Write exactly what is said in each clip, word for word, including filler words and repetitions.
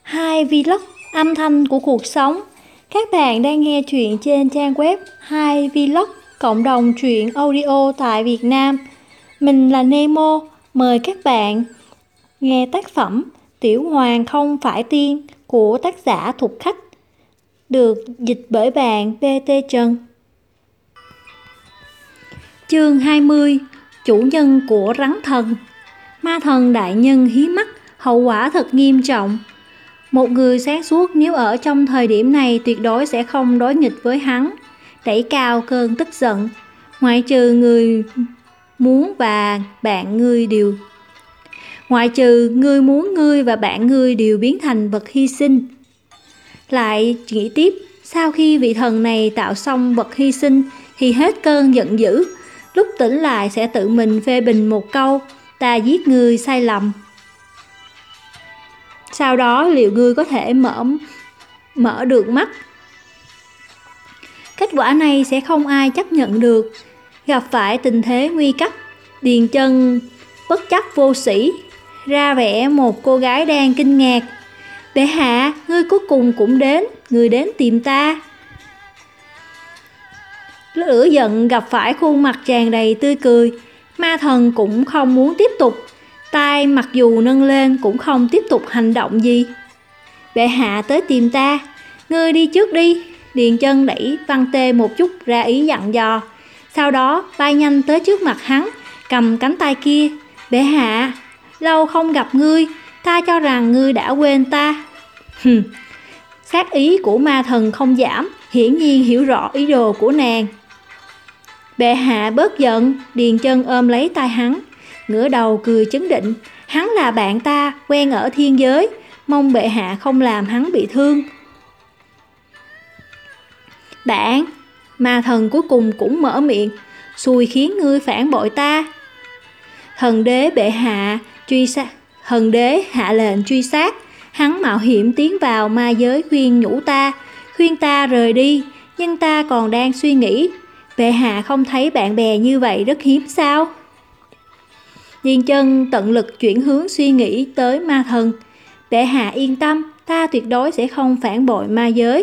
Hai Vlog, âm thanh của cuộc sống. Các bạn đang nghe truyện trên trang web Hai Vlog, cộng đồng truyện audio tại Việt Nam. Mình là Nemo, mời các bạn nghe tác phẩm Tiểu Hoàng không phải tiên của tác giả Thục Khách, được dịch bởi bạn pê tê Trần. Chương hai mươi. Chủ nhân của rắn thần. Ma thần đại nhân hí mắt, hậu quả thật nghiêm trọng. Một người sáng suốt nếu ở trong thời điểm này tuyệt đối sẽ không đối nghịch với hắn, đẩy cao cơn tức giận, ngoại trừ người muốn và bạn ngươi đều ngoại trừ ngươi muốn ngươi và bạn ngươi đều biến thành vật hy sinh. Lại nghĩ tiếp, sau khi vị thần này tạo xong vật hy sinh thì hết cơn giận dữ, lúc tỉnh lại sẽ tự mình phê bình một câu: ta giết ngươi sai lầm. Sau đó liệu ngươi có thể mở mở được mắt? Kết quả này sẽ không ai chấp nhận được. Gặp phải tình thế nguy cấp, Điền Chân bất chấp vô sĩ, ra vẻ một cô gái đang kinh ngạc. Bệ hạ, ngươi cuối cùng cũng đến, ngươi đến tìm ta. Lửa giận gặp phải khuôn mặt tràn đầy tươi cười, ma thần cũng không muốn tiếp tục. Tai mặc dù nâng lên cũng không tiếp tục hành động gì. Bệ hạ tới tìm ta, ngươi đi trước đi. Điền Chân đẩy Văn Tê một chút ra ý dặn dò, sau đó bay nhanh tới trước mặt hắn, cầm cánh tay kia. Bệ hạ, lâu không gặp ngươi, ta cho rằng ngươi đã quên ta. Hừm. Sát ý của ma thần không giảm, hiển nhiên hiểu rõ ý đồ của nàng. Bệ hạ bớt giận. Điền Chân ôm lấy tay hắn, ngửa đầu cười chấn định. Hắn là bạn ta, quen ở thiên giới, mong bệ hạ không làm hắn bị thương. Bạn, ma thần cuối cùng cũng mở miệng, xui khiến ngươi phản bội ta. Thần đế bệ hạ truy sát, thần đế hạ lệnh truy sát. Hắn mạo hiểm tiến vào ma giới khuyên nhủ ta, khuyên ta rời đi, nhưng ta còn đang suy nghĩ. Bệ hạ không thấy bạn bè như vậy rất hiếm sao? Điền Chân tận lực chuyển hướng suy nghĩ tới ma thần. Bệ hạ yên tâm, ta tuyệt đối sẽ không phản bội ma giới.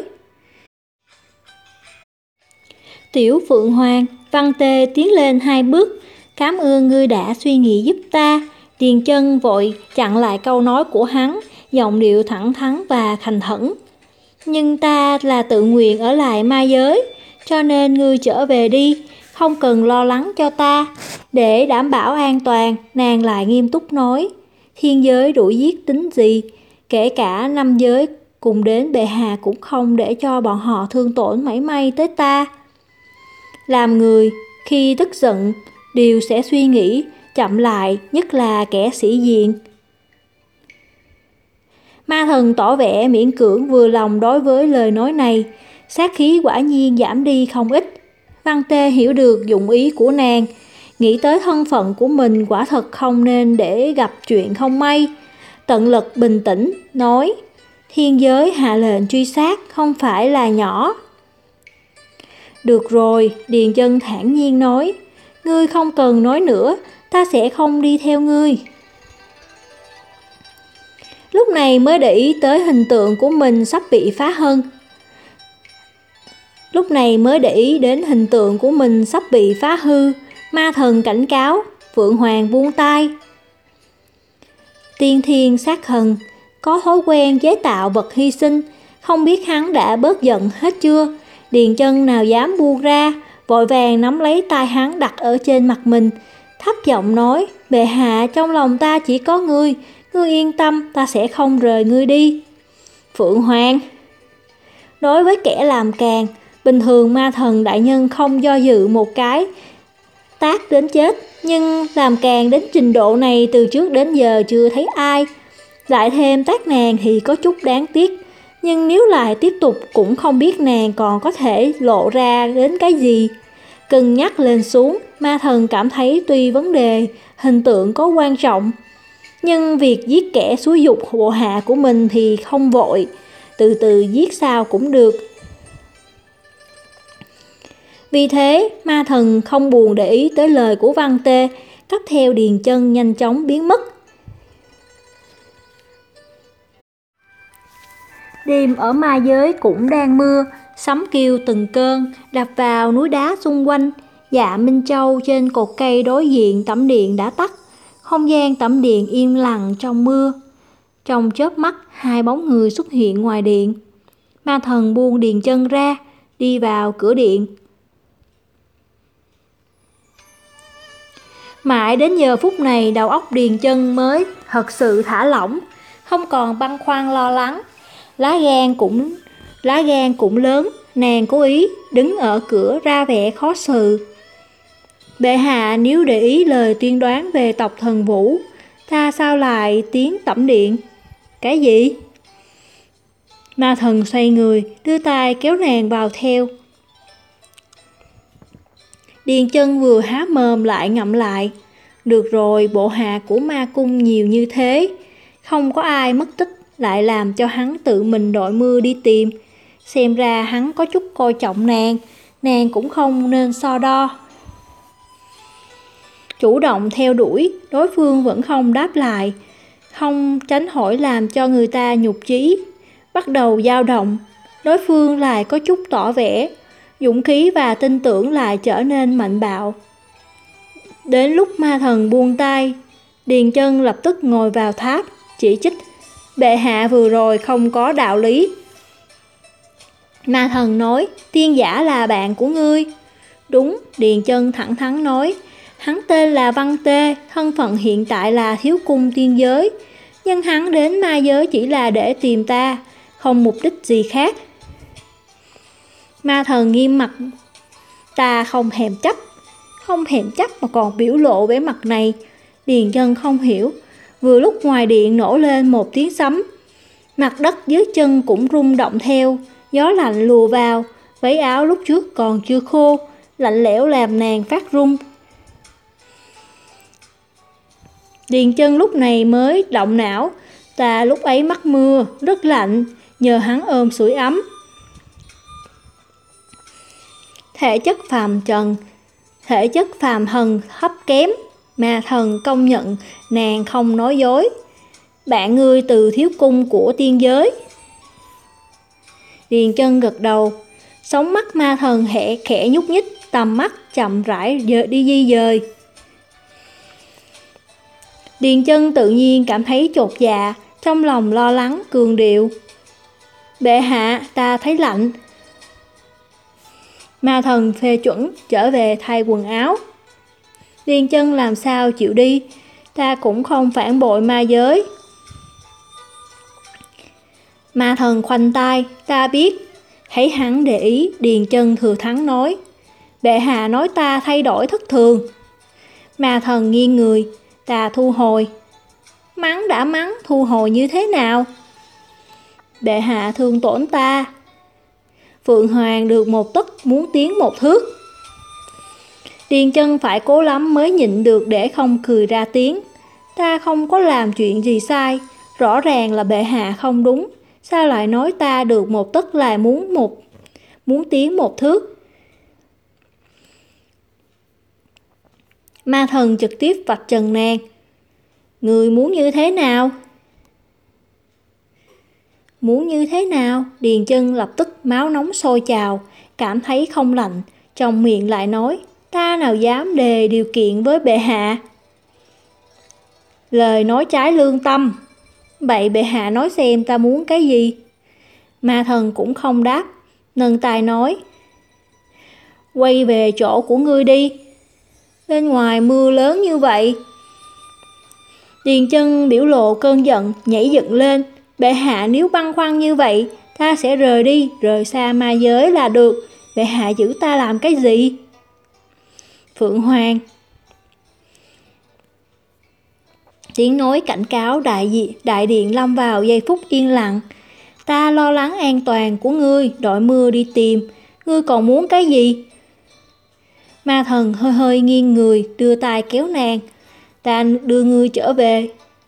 Tiểu Phượng Hoàng, Văn Tê tiến lên hai bước. Cảm ơn ngươi đã suy nghĩ giúp ta. Điền Chân vội chặn lại câu nói của hắn, giọng điệu thẳng thắn và thành thẩn. Nhưng ta là tự nguyện ở lại ma giới, cho nên ngươi trở về đi, không cần lo lắng cho ta. Để đảm bảo an toàn, nàng lại nghiêm túc nói, thiên giới đuổi giết tính gì, kể cả năm giới cùng đến, bệ hạ cũng không để cho bọn họ thương tổn mảy may tới ta. Làm người, khi tức giận, đều sẽ suy nghĩ chậm lại, nhất là kẻ sĩ diện. Ma thần tỏ vẻ miễn cưỡng vừa lòng đối với lời nói này, sát khí quả nhiên giảm đi không ít. Văn Tê hiểu được dụng ý của nàng, nghĩ tới thân phận của mình quả thật không nên để gặp chuyện không may. Tận lực bình tĩnh, nói, thiên giới hạ lệnh truy sát không phải là nhỏ. Được rồi, Điền Chân thản nhiên nói, ngươi không cần nói nữa, ta sẽ không đi theo ngươi. Lúc này mới để ý tới hình tượng của mình sắp bị phá hư. Lúc này mới để ý đến hình tượng của mình sắp bị phá hư. Ma thần cảnh cáo. Phượng Hoàng buông tay. Tiên thiên sát thần có thói quen chế tạo vật hy sinh, không biết hắn đã bớt giận hết chưa. Điền Chân nào dám buông ra, vội vàng nắm lấy tay hắn đặt ở trên mặt mình, thấp giọng nói, bệ hạ, trong lòng ta chỉ có ngươi, ngươi yên tâm, ta sẽ không rời ngươi đi. Phượng Hoàng, đối với kẻ làm càng, bình thường ma thần đại nhân không do dự một cái, tát đến chết, nhưng làm càng đến trình độ này từ trước đến giờ chưa thấy ai. Lại thêm tát nàng thì có chút đáng tiếc, nhưng nếu lại tiếp tục cũng không biết nàng còn có thể lộ ra đến cái gì. Cân nhắc lên xuống, ma thần cảm thấy tuy vấn đề hình tượng có quan trọng, nhưng việc giết kẻ xúi dục bộ hạ của mình thì không vội, từ từ giết sao cũng được. Vì thế, ma thần không buồn để ý tới lời của Văn Tê, cấp theo Điền Chân nhanh chóng biến mất. Đêm ở ma giới cũng đang mưa, sấm kêu từng cơn, đập vào núi đá xung quanh. Dạ Minh Châu trên cột cây đối diện tẩm điện đã tắt, không gian tẩm điện im lặng trong mưa. Trong chớp mắt, hai bóng người xuất hiện ngoài điện. Ma thần buông Điền Chân ra, đi vào cửa điện. Mãi đến giờ phút này, đầu óc Điền Chân mới thật sự thả lỏng, không còn băn khoăn lo lắng. Lá gan cũng lá gan cũng lớn, nàng cố ý đứng ở cửa ra vẻ khó xử. Bệ hạ nếu để ý lời tuyên đoán về tộc Thần Vũ, ta sao lại tiến tẩm điện? Cái gì? Ma thần xoay người, đưa tay kéo nàng vào theo. Điền Chân vừa há mồm lại ngậm lại. Được rồi, bộ hạ của ma cung nhiều như thế, không có ai mất tích, lại làm cho hắn tự mình đội mưa đi tìm. Xem ra hắn có chút coi trọng nàng, nàng cũng không nên so đo. Chủ động theo đuổi, đối phương vẫn không đáp lại, không tránh hỏi làm cho người ta nhục chí. Bắt đầu dao động, đối phương lại có chút tỏ vẻ, dũng khí và tin tưởng lại trở nên mạnh bạo. Đến lúc ma thần buông tay, Điền Chân lập tức ngồi vào tháp, chỉ trích. Bệ hạ vừa rồi không có đạo lý. Ma thần nói, tiên giả là bạn của ngươi. Đúng, Điền Chân thẳng thắn nói. Hắn tên là Văn Tê, thân phận hiện tại là thiếu cung tiên giới. Nhưng hắn đến ma giới chỉ là để tìm ta, không mục đích gì khác. Ma thần nghiêm mặt. Ta không thèm chấp. Không thèm chấp mà còn biểu lộ vẻ mặt này. Điền Chân không hiểu. Vừa lúc ngoài điện nổ lên một tiếng sấm, mặt đất dưới chân cũng rung động theo. Gió lạnh lùa vào, váy áo lúc trước còn chưa khô, lạnh lẽo làm nàng phát run. Điền Chân lúc này mới động não. Ta lúc ấy mắc mưa, rất lạnh, nhờ hắn ôm sưởi ấm. Thể chất phàm trần, thể chất phàm thần thấp kém. Ma thần công nhận nàng không nói dối. Bạn ngươi từ thiếu cung của tiên giới. Điền Chân gật đầu. Sóng mắt ma thần hẹ khẽ nhúc nhích, tầm mắt chậm rãi đi di dời. Điền Chân tự nhiên cảm thấy chột dạ, trong lòng lo lắng cường điệu. Bệ hạ, ta thấy lạnh. Ma thần phê chuẩn, trở về thay quần áo. Điền Chân làm sao chịu đi, ta cũng không phản bội ma giới. Ma thần khoanh tay, ta biết. Thấy hắn để ý, Điền Chân thừa thắng nói. Bệ hạ nói ta thay đổi thất thường. Ma thần nghiêng người, ta thu hồi. Mắng đã mắng, thu hồi như thế nào? Bệ hạ thương tổn ta. Phượng Hoàng được một tấc muốn tiến một thước. Điền Chân phải cố lắm mới nhịn được để không cười ra tiếng. Ta không có làm chuyện gì sai, rõ ràng là bệ hạ không đúng. Sao lại nói ta được một tấc là muốn một muốn tiến một thước? Ma thần trực tiếp vạch trần nàng. Người muốn như thế nào? Muốn như thế nào? Điền Chân lập tức máu nóng sôi trào, cảm thấy không lạnh, trong miệng lại nói, ta nào dám đề điều kiện với bệ hạ. Lời nói trái lương tâm. Vậy bệ hạ nói xem ta muốn cái gì? Ma thần cũng không đáp, nâng tay nói, quay về chỗ của ngươi đi. Bên ngoài mưa lớn như vậy. Điền Chân biểu lộ cơn giận, nhảy dựng lên. Bệ hạ nếu băn khoăn như vậy, ta sẽ rời đi, rời xa ma giới là được. Bệ hạ giữ ta làm cái gì? Phượng Hoàng. Tiếng nói cảnh cáo đại diện, đại điện lâm vào giây phút yên lặng. Ta lo lắng an toàn của ngươi, đội mưa đi tìm. Ngươi còn muốn cái gì? Ma thần hơi hơi nghiêng người, đưa tay kéo nàng. Ta đưa ngươi trở về.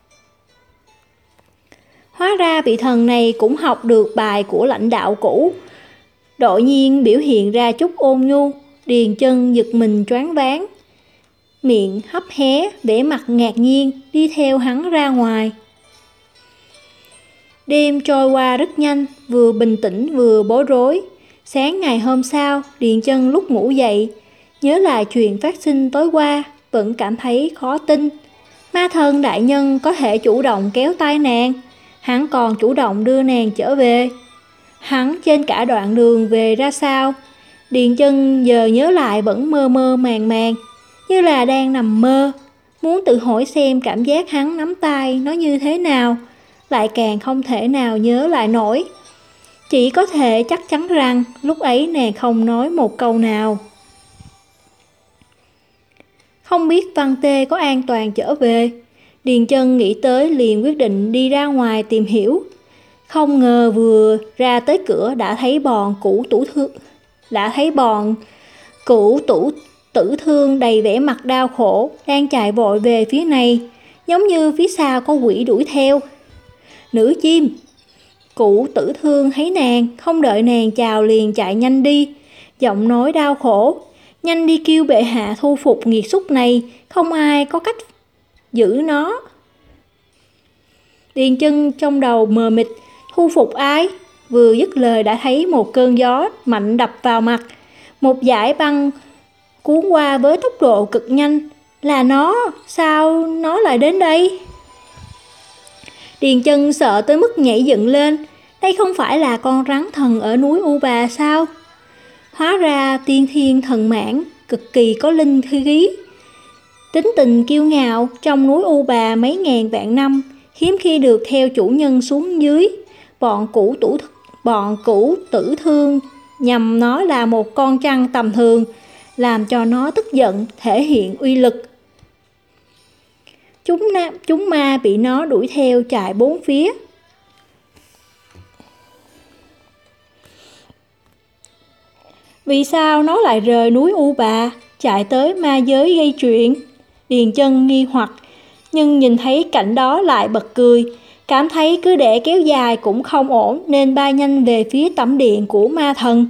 Hóa ra vị thần này cũng học được bài của lãnh đạo cũ. Đột nhiên biểu hiện ra chút ôn nhu. Điền Chân giật mình choáng váng, miệng hấp hé, vẻ mặt ngạc nhiên, đi theo hắn ra ngoài. Đêm trôi qua rất nhanh, vừa bình tĩnh vừa bối rối. Sáng ngày hôm sau, Điền Chân lúc ngủ dậy, nhớ lại chuyện phát sinh tối qua, vẫn cảm thấy khó tin. Ma thần đại nhân có thể chủ động kéo tay nàng, hắn còn chủ động đưa nàng trở về. Hắn trên cả đoạn đường về ra sao? Điền Chân giờ nhớ lại vẫn mơ mơ màng màng, như là đang nằm mơ. Muốn tự hỏi xem cảm giác hắn nắm tay nó như thế nào, lại càng không thể nào nhớ lại nổi. Chỉ có thể chắc chắn rằng lúc ấy nàng không nói một câu nào. Không biết Văn Tê có an toàn trở về. Điền Chân nghĩ tới liền quyết định đi ra ngoài tìm hiểu. Không ngờ vừa ra tới cửa đã thấy bọn cũ tủ thương đã thấy bọn cũ tủ tử thương đầy vẻ mặt đau khổ đang chạy vội về phía này, giống như phía sau có quỷ đuổi theo. Nữ chim. Cụ tử thương thấy nàng, không đợi nàng chào liền chạy nhanh đi, giọng nói đau khổ: nhanh đi kêu bệ hạ thu phục nghiệt xúc này, không ai có cách giữ nó. Điền Chân trong đầu mờ mịt, thu phục ai? Vừa dứt lời đã thấy một cơn gió mạnh đập vào mặt, một dải băng cuốn qua với tốc độ cực nhanh. Là nó, sao nó lại đến đây? Điền Chân sợ tới mức nhảy dựng lên. Đây không phải là con rắn thần ở núi U Bà sao? Hóa ra tiên thiên thần mãng cực kỳ có linh khí. Tính tình kiêu ngạo, trong núi U Bà mấy ngàn vạn năm, hiếm khi được theo chủ nhân xuống dưới. Bọn cũ tủ bọn cũ tử thương nhằm nó là một con trăng tầm thường, làm cho nó tức giận, thể hiện uy lực. Chúng, na, chúng ma bị nó đuổi theo chạy bốn phía. Vì sao nó lại rời núi U Bà, chạy tới ma giới gây chuyện? Điền Chân nghi hoặc, nhưng nhìn thấy cảnh đó lại bật cười, cảm thấy cứ để kéo dài cũng không ổn nên bay nhanh về phía tẩm điện của ma thần.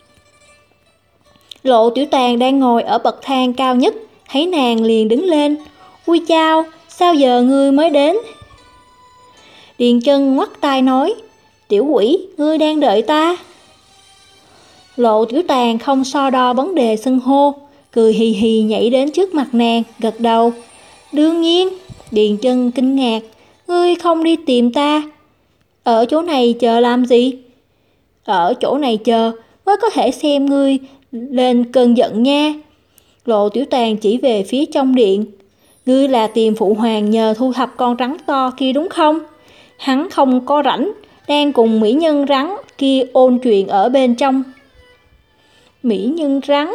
Lộ Tiểu Tàn đang ngồi ở bậc thang cao nhất, thấy nàng liền đứng lên. Ui chao, sao giờ ngươi mới đến? Điền Chân ngoắt tay nói, tiểu quỷ, ngươi đang đợi ta. Lộ Tiểu Tàn không so đo vấn đề xưng hô, cười hì hì nhảy đến trước mặt nàng, gật đầu. Đương nhiên. Điền Chân kinh ngạc, ngươi không đi tìm ta, ở chỗ này chờ làm gì? Ở chỗ này chờ mới có thể xem ngươi lên cơn giận nha. Lộ Tiểu Tàn chỉ về phía trong điện. Ngươi là tìm phụ hoàng nhờ thu thập con rắn to kia đúng không? Hắn không có rảnh, đang cùng mỹ nhân rắn kia ôn chuyện ở bên trong. Mỹ nhân rắn?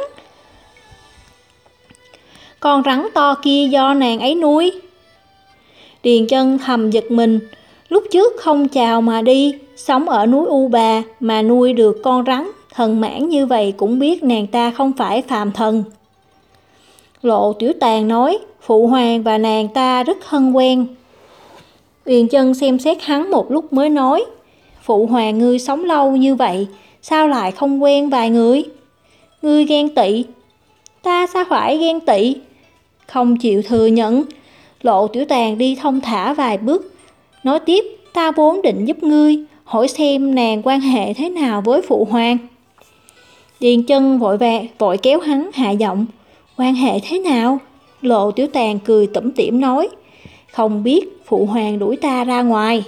Con rắn to kia do nàng ấy nuôi. Điền Chân thầm giật mình, lúc trước không chào mà đi, sống ở núi U Bà mà nuôi được con rắn thần mãng như vậy cũng biết nàng ta không phải phàm thần. Lộ Tiểu Tàn nói, phụ hoàng và nàng ta rất thân quen. Điền Chân xem xét hắn một lúc mới nói, phụ hoàng ngươi sống lâu như vậy, sao lại không quen vài người? Ngươi ghen tị. Ta sao phải ghen tị? Không chịu thừa nhận. Lộ Tiểu Tàn đi thông thả vài bước, nói tiếp, ta vốn định giúp ngươi, hỏi xem nàng quan hệ thế nào với phụ hoàng. Điền Chân vội vàng vội kéo hắn hạ giọng, quan hệ thế nào? Lộ Tiểu Tàn cười tủm tỉm nói, không biết, phụ hoàng đuổi ta ra ngoài.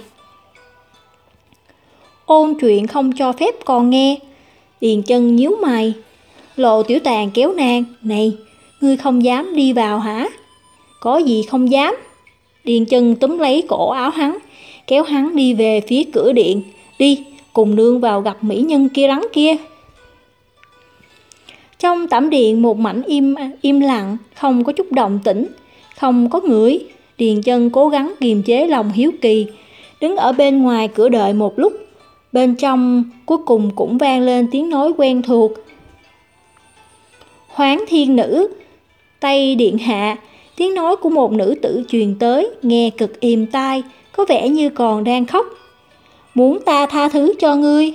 Ôn chuyện không cho phép con nghe. Điền Chân nhíu mày. Lộ Tiểu Tàn kéo nàng, này, ngươi không dám đi vào hả? Có gì không dám? Điền Chân túm lấy cổ áo hắn, kéo hắn đi về phía cửa điện. Đi, cùng nương vào gặp mỹ nhân kia rắn kia. Trong tẩm điện một mảnh im im lặng, không có chút động tĩnh, không có người. Điền Chân cố gắng kiềm chế lòng hiếu kỳ, đứng ở bên ngoài cửa đợi một lúc. Bên trong cuối cùng cũng vang lên tiếng nói quen thuộc. Hoáng thiên nữ, Tây điện hạ. Tiếng nói của một nữ tử truyền tới, nghe cực êm tai, có vẻ như còn đang khóc. Muốn ta tha thứ cho ngươi?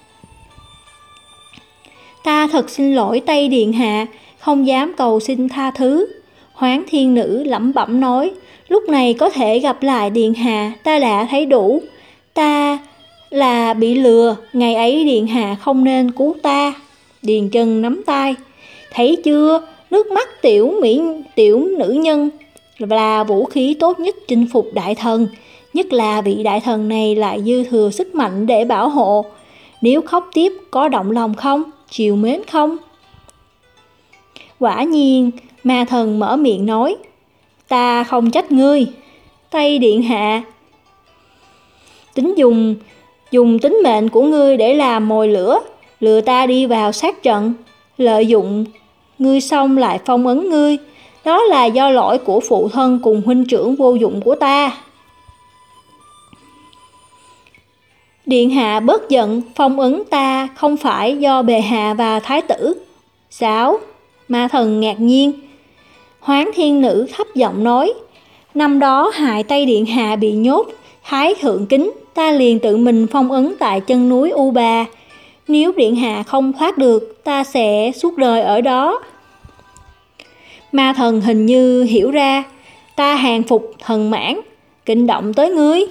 Ta thật xin lỗi Tây điện hạ, không dám cầu xin tha thứ. Hoáng thiên nữ lẩm bẩm nói, lúc này có thể gặp lại điện hạ ta đã thấy đủ. Ta là bị lừa, ngày ấy điện hạ không nên cứu ta. Điền Chân nắm tay. Thấy chưa, nước mắt tiểu mỹ tiểu nữ nhân là vũ khí tốt nhất chinh phục đại thần. Nhất là vị đại thần này lại dư thừa sức mạnh để bảo hộ. Nếu khóc tiếp có động lòng không, chiều mến không? Quả nhiên, ma thần mở miệng nói. Ta không trách ngươi. Tây điện hạ, tính dùng dùng tính mệnh của ngươi để làm mồi lửa, lừa ta đi vào sát trận, lợi dụng ngươi xong lại phong ấn ngươi. Đó là do lỗi của phụ thân cùng huynh trưởng vô dụng của ta. Điện hạ bớt giận, phong ấn ta không phải do bệ hạ và thái tử. Sao? Ma thần ngạc nhiên. Hoán Thiên Nữ thấp giọng nói. Năm đó hại Tây điện hạ bị nhốt Thái Thượng Kính, ta liền tự mình phong ấn tại chân núi U Bà. Nếu điện hạ không thoát được, ta sẽ suốt đời ở đó. Ma thần hình như hiểu ra. Ta hàng phục thần mãn, kinh động tới ngươi.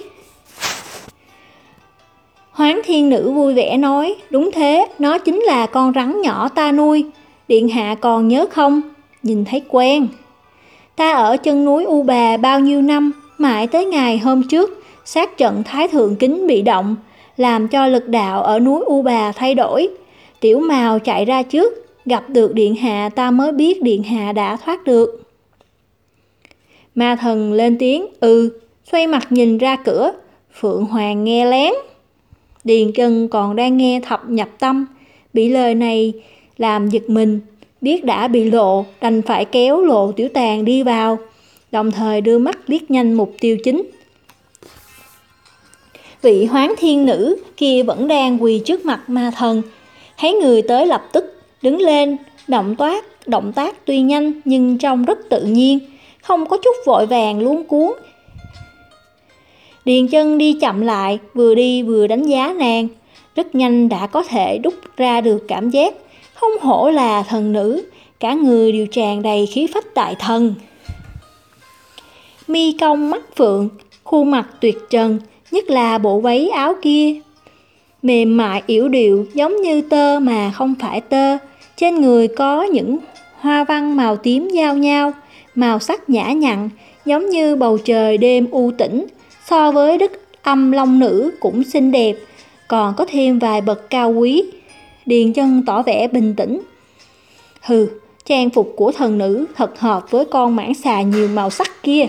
Hoán Thiên Nữ vui vẻ nói. Đúng thế, nó chính là con rắn nhỏ ta nuôi. Điện hạ còn nhớ không? Nhìn thấy quen. Ta ở chân núi U Bà bao nhiêu năm, mãi tới ngày hôm trước sát trận Thái Thượng Kính bị động, làm cho lực đạo ở núi U Bà thay đổi. Tiểu Mào chạy ra trước, gặp được điện hạ, ta mới biết điện hạ đã thoát được. Ma thần lên tiếng. Ừ, xoay mặt nhìn ra cửa. Phượng Hoàng nghe lén. Điền Chân còn đang nghe thập nhập tâm, bị lời này làm giật mình, biết đã bị lộ, đành phải kéo Lộ Tiểu Tàng đi vào, đồng thời đưa mắt liếc nhanh mục tiêu chính. Vị Hoán Thiên Nữ kia vẫn đang quỳ trước mặt ma thần, thấy người tới lập tức đứng lên, động tác động tác tuy nhanh nhưng trông rất tự nhiên, không có chút vội vàng luống cuống. Điền Chân đi chậm lại, vừa đi vừa đánh giá nàng, rất nhanh đã có thể đúc ra được cảm giác, không hổ là thần nữ, cả người đều tràn đầy khí phách đại thần. Mi cong mắt phượng, khuôn mặt tuyệt trần, nhất là bộ váy áo kia, mềm mại yểu điệu giống như tơ mà không phải tơ, trên người có những hoa văn màu tím giao nhau, màu sắc nhã nhặn, giống như bầu trời đêm u tĩnh, so với Đức Âm Long Nữ cũng xinh đẹp, còn có thêm vài bậc cao quý. Điền Chân tỏ vẻ bình tĩnh. Hừ, trang phục của thần nữ thật hợp với con mãng xà nhiều màu sắc kia.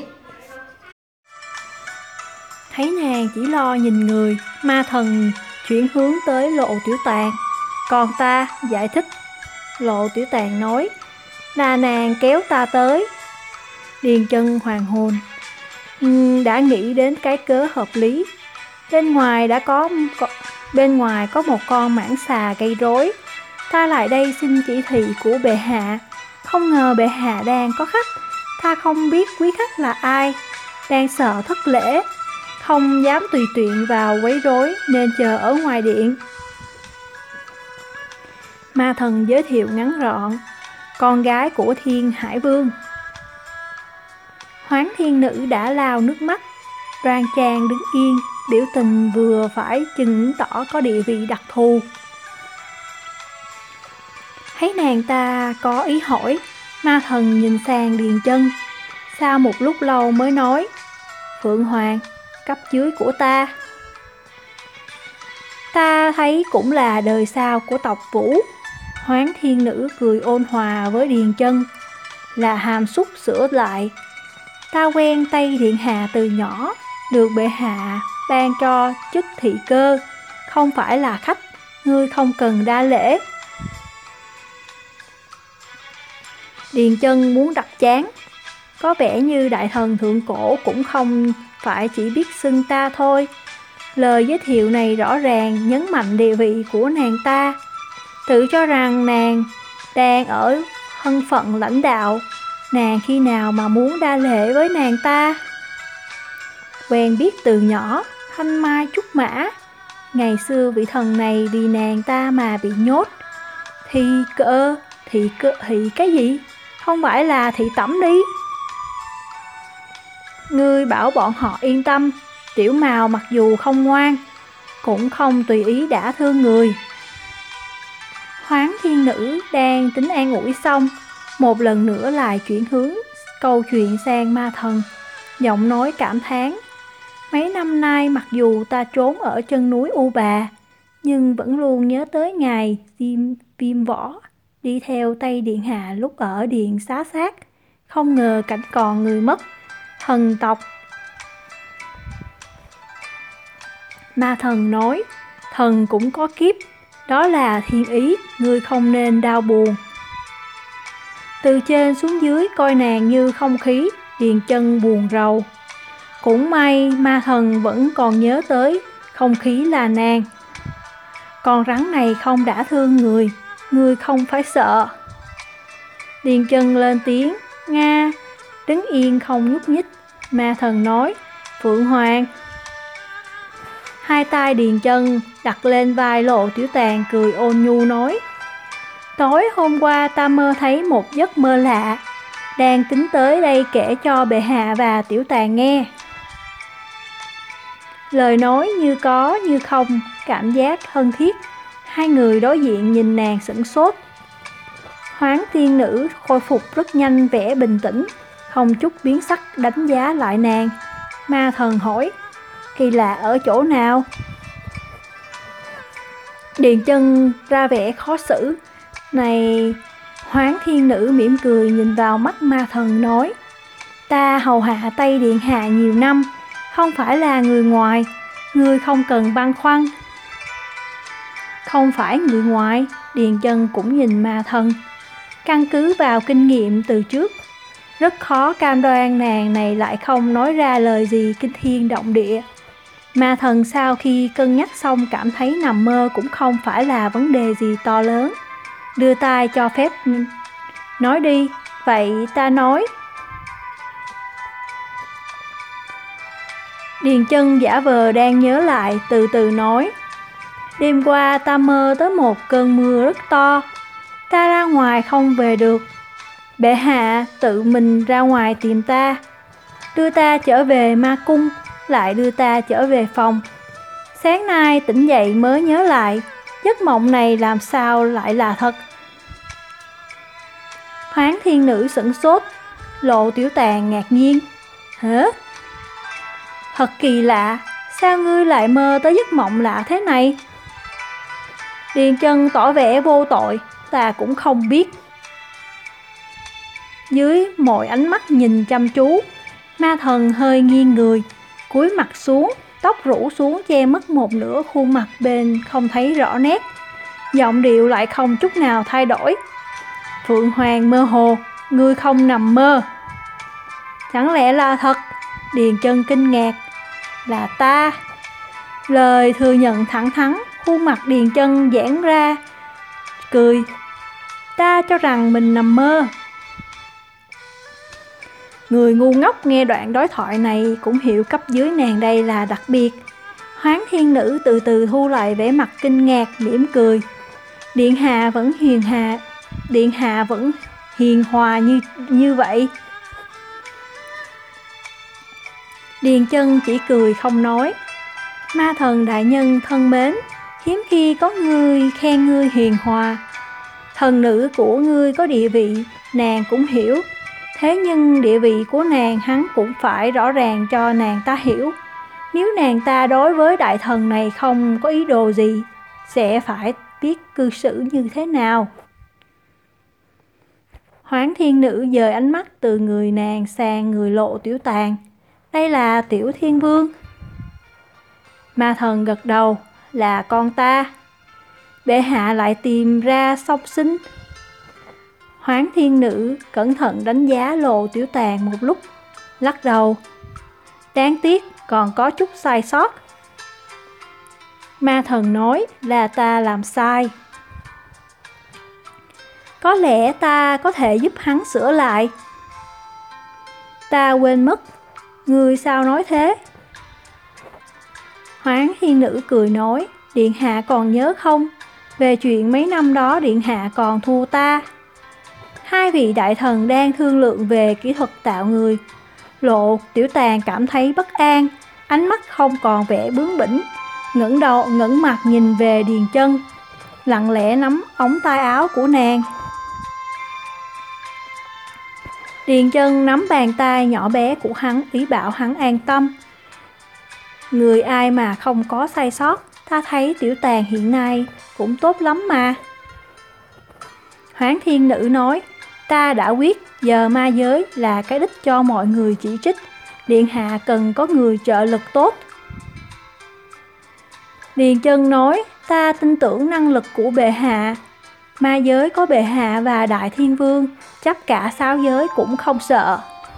Thấy nàng chỉ lo nhìn người, ma thần chuyển hướng tới Lộ Tiểu Tàng. Còn ta giải thích. Lộ Tiểu Tàng nói. Là nàng kéo ta tới. Điền Chân hoàng hồn. Uhm, đã nghĩ đến cái cớ hợp lý. Bên ngoài đã có bên ngoài có một con mãng xà gây rối. Ta lại đây xin chỉ thị của bệ hạ. Không ngờ bệ hạ đang có khách. Ta không biết quý khách là ai, đang sợ thất lễ, không dám tùy tiện vào quấy rối nên chờ ở ngoài điện. Ma thần giới thiệu ngắn gọn. Con gái của Thiên Hải Vương. Hoán Thiên Nữ đã lao nước mắt, đoan trang đứng yên, biểu tình vừa phải chứng tỏ có địa vị đặc thù. Thấy nàng ta có ý hỏi, ma thần nhìn sang Điền Chân, sau một lúc lâu mới nói. Phượng Hoàng, cấp dưới của ta. Ta thấy cũng là đời sau của tộc Vũ. Hoán Thiên Nữ cười ôn hòa với Điền Chân, là hàm xúc sửa lại. Ta quen Tây điện hạ từ nhỏ, được bệ hạ ban cho chức thị cơ, không phải là khách, ngươi không cần đa lễ. Điền Chân muốn đập chán, có vẻ như đại thần thượng cổ cũng không phải chỉ biết xưng ta thôi. Lời giới thiệu này rõ ràng nhấn mạnh địa vị của nàng ta, tự cho rằng nàng đang ở thân phận lãnh đạo. Nàng khi nào mà muốn đa lễ với nàng ta? Quen biết từ nhỏ, thanh mai trúc mã. Ngày xưa vị thần này vì nàng ta mà bị nhốt. Thì cơ, thì cơ, thì cái gì? Không phải là thị tẩm đi. Ngươi bảo bọn họ yên tâm, Tiểu Mào mặc dù không ngoan, cũng không tùy ý đả thương người. Hoáng Thiên Nữ đang tính an ủi xong, một lần nữa lại chuyển hướng câu chuyện sang ma thần, giọng nói cảm thán. Mấy năm nay mặc dù ta trốn ở chân núi U Bà, nhưng vẫn luôn nhớ tới ngày Diêm Viêm Võ đi theo Tây Điện Hạ lúc ở Điện Xá Sát. Không ngờ cảnh còn người mất, thần tộc. Ma thần nói, thần cũng có kiếp, đó là thiên ý, ngươi không nên đau buồn. Từ trên xuống dưới coi nàng như không khí, Điền Chân buồn rầu. Cũng may ma thần vẫn còn nhớ tới không khí là nàng. Con rắn này không đã thương người, ngươi không phải sợ. Điền Chân lên tiếng, Nga, đứng yên không nhúc nhích. Ma thần nói, Phượng Hoàng. Hai tay Điền Chân đặt lên vai Lộ Tiểu Tàn, cười ôn nhu nói, tối hôm qua ta mơ thấy một giấc mơ lạ, đang tính tới đây kể cho bệ hạ và Tiểu Tàn nghe. Lời nói như có như không, cảm giác thân thiết. Hai người đối diện nhìn nàng sửng sốt. Hoáng Thiên Nữ khôi phục rất nhanh vẻ bình tĩnh, không chút biến sắc đánh giá lại nàng. Ma thần hỏi, kỳ lạ ở chỗ nào? Điền Chân ra vẻ khó xử. Này, Hoáng Thiên Nữ mỉm cười nhìn vào mắt ma thần nói, ta hầu hạ Tây Điện Hạ nhiều năm, không phải là người ngoài, ngươi không cần băn khoăn. Không phải người ngoài, Điền Chân cũng nhìn ma thần. Căn cứ vào kinh nghiệm từ trước, rất khó cam đoan nàng này lại không nói ra lời gì kinh thiên động địa. Ma thần sau khi cân nhắc xong cảm thấy nằm mơ cũng không phải là vấn đề gì to lớn, đưa tay cho phép nói đi. Vậy ta nói. Điền Chân giả vờ đang nhớ lại, từ từ nói, đêm qua ta mơ tới một cơn mưa rất to, ta ra ngoài không về được, bệ hạ tự mình ra ngoài tìm ta, đưa ta trở về ma cung, lại đưa ta trở về phòng. Sáng nay tỉnh dậy mới nhớ lại, giấc mộng này làm sao lại là thật. Hoáng Thiên Nữ sửng sốt, Lộ Tiểu Tàn ngạc nhiên, hả? Thật kỳ lạ, sao ngươi lại mơ tới giấc mộng lạ thế này? Điền Chân tỏ vẻ vô tội, ta cũng không biết. Dưới mọi ánh mắt nhìn chăm chú, ma thần hơi nghiêng người, cúi mặt xuống, tóc rủ xuống che mất một nửa khuôn mặt bên không thấy rõ nét. Giọng điệu lại không chút nào thay đổi, Phượng Hoàng mơ hồ, ngươi không nằm mơ. Chẳng lẽ là thật? Điền Chân kinh ngạc, là ta. Lời thừa nhận thẳng thắn, khuôn mặt Điền Chân giãn ra, cười, ta cho rằng mình nằm mơ. Người ngu ngốc nghe đoạn đối thoại này cũng hiểu cấp dưới nàng đây là đặc biệt. Hoáng Thiên Nữ từ từ thu lại vẻ mặt kinh ngạc, mỉm cười. Điện hạ vẫn hiền hạ, điện hạ vẫn hiền hòa như như vậy. Điền Chân chỉ cười không nói. Ma thần đại nhân thân mến, hiếm khi có người khen ngươi hiền hòa. Thần nữ của ngươi có địa vị, nàng cũng hiểu. Thế nhưng địa vị của nàng hắn cũng phải rõ ràng cho nàng ta hiểu. Nếu nàng ta đối với đại thần này không có ý đồ gì, sẽ phải biết cư xử như thế nào. Hoáng Thiên Nữ dời ánh mắt từ người nàng sang người Lộ Tiểu Tàn. Đây là Tiểu Thiên Vương. Ma thần gật đầu, là con ta. Bệ hạ lại tìm ra song sinh. Hoáng Thiên Nữ cẩn thận đánh giá Lộ Tiểu Tàn một lúc, lắc đầu, đáng tiếc còn có chút sai sót. Ma thần nói, là ta làm sai. Có lẽ ta có thể giúp hắn sửa lại. Ta quên mất, ngươi sao nói thế? Hoáng Thiên Nữ cười nói, điện hạ còn nhớ không? Về chuyện mấy năm đó điện hạ còn thua ta. Hai vị đại thần đang thương lượng về kỹ thuật tạo người. Lộ Tiểu Tàn cảm thấy bất an, ánh mắt không còn vẻ bướng bỉnh, ngẩng đầu ngẩng mặt nhìn về Điền Chân, lặng lẽ nắm ống tay áo của nàng. Điền Chân nắm bàn tay nhỏ bé của hắn, ý bảo hắn an tâm. Người ai mà không có sai sót, ta thấy Tiểu Tàng hiện nay cũng tốt lắm mà. Hoán Thiên Nữ nói, ta đã quyết, giờ ma giới là cái đích cho mọi người chỉ trích, điện hạ cần có người trợ lực tốt. Điền Chân nói, ta tin tưởng năng lực của bệ hạ, ma giới có bệ hạ và Đại Thiên Vương, chấp cả sáu giới cũng không sợ.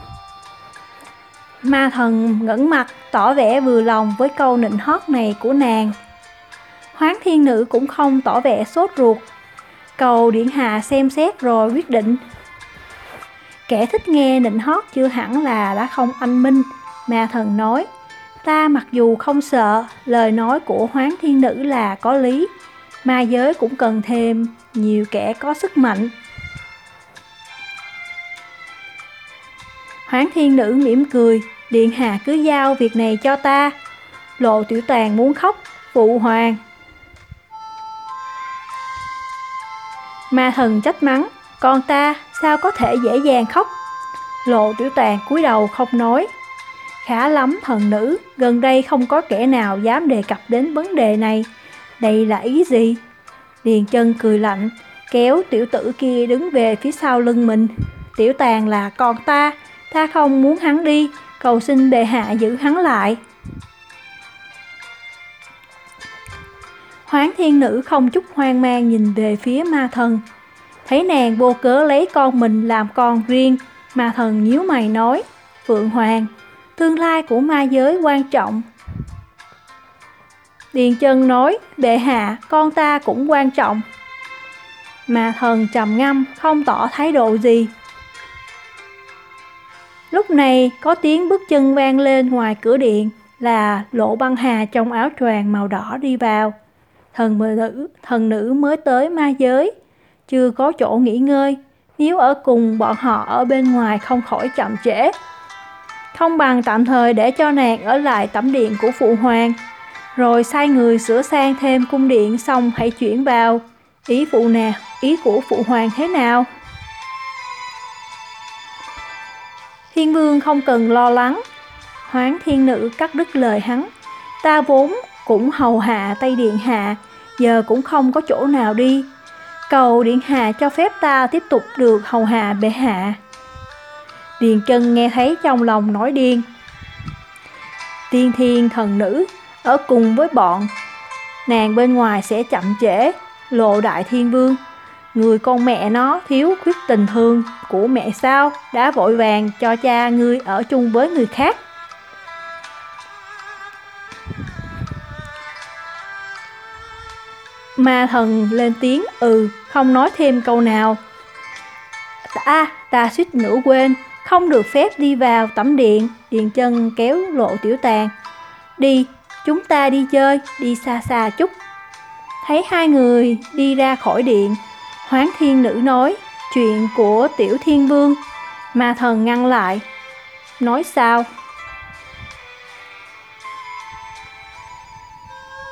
Ma Thần ngẩng mặt, tỏ vẻ vừa lòng với câu nịnh hót này của nàng. Hoán Thiên Nữ cũng không tỏ vẻ sốt ruột, cầu điện hạ xem xét rồi quyết định. Kẻ thích nghe nịnh hót chưa hẳn là đã không anh minh. Ma Thần nói, ta mặc dù không sợ, lời nói của Hoán Thiên Nữ là có lý, ma giới cũng cần thêm nhiều kẻ có sức mạnh. Hoán Thiên Nữ mỉm cười, điện hạ cứ giao việc này cho ta. Lộ Tiểu Tàng muốn khóc, phụ hoàng. Ma Thần trách mắng, con ta sao có thể dễ dàng khóc. Lộ Tiểu Tàng cúi đầu không nói. Khá lắm thần nữ, gần đây không có kẻ nào dám đề cập đến vấn đề này. Đây là ý gì? Điền Chân cười lạnh, kéo tiểu tử kia đứng về phía sau lưng mình. Tiểu Tàng là con ta, ta không muốn hắn đi, cầu xin bệ hạ giữ hắn lại. Hoán Thiên Nữ không chút hoang mang nhìn về phía Ma Thần, thấy nàng vô cớ lấy con mình làm con riêng. Ma Thần nhíu mày nói, Phượng Hoàng, tương lai của ma giới quan trọng. Điền Chân nói, bệ hạ, con ta cũng quan trọng. Ma Thần trầm ngâm, không tỏ thái độ gì. Lúc này có tiếng bước chân vang lên ngoài cửa điện, là Lộ Băng Hà trong áo choàng màu đỏ đi vào. Thần nữ, thần nữ mới tới ma giới, chưa có chỗ nghỉ ngơi, nếu ở cùng bọn họ ở bên ngoài không khỏi chậm trễ. Không bằng tạm thời để cho nàng ở lại tẩm điện của phụ hoàng, rồi sai người sửa sang thêm cung điện xong hãy chuyển vào. Ý phụ nào, ý của phụ hoàng thế nào? Thiên Vương không cần lo lắng. Hoán Thiên Nữ cắt đứt lời hắn, ta vốn cũng hầu hạ Tây Điện hạ, giờ cũng không có chỗ nào đi, cầu điện hạ cho phép ta tiếp tục được hầu hạ bệ hạ. Điền Chân nghe thấy trong lòng nổi điên. Tiên Thiên thần nữ ở cùng với bọn nàng bên ngoài sẽ chậm trễ. Lộ Đại Thiên Vương, người con mẹ nó thiếu khuyết tình thương của mẹ sao, đã vội vàng cho cha ngươi ở chung với người khác. Ma Thần lên tiếng, ừ, không nói thêm câu nào. Ta, ta suýt nữa quên, không được phép đi vào tẩm điện. Điền Chân kéo Lộ Tiểu Tàng, đi, chúng ta đi chơi, đi xa xa chút. Thấy hai người đi ra khỏi điện, Hoán Thiên Nữ nói, chuyện của Tiểu Thiên Vương. Ma Thần ngăn lại, nói sao?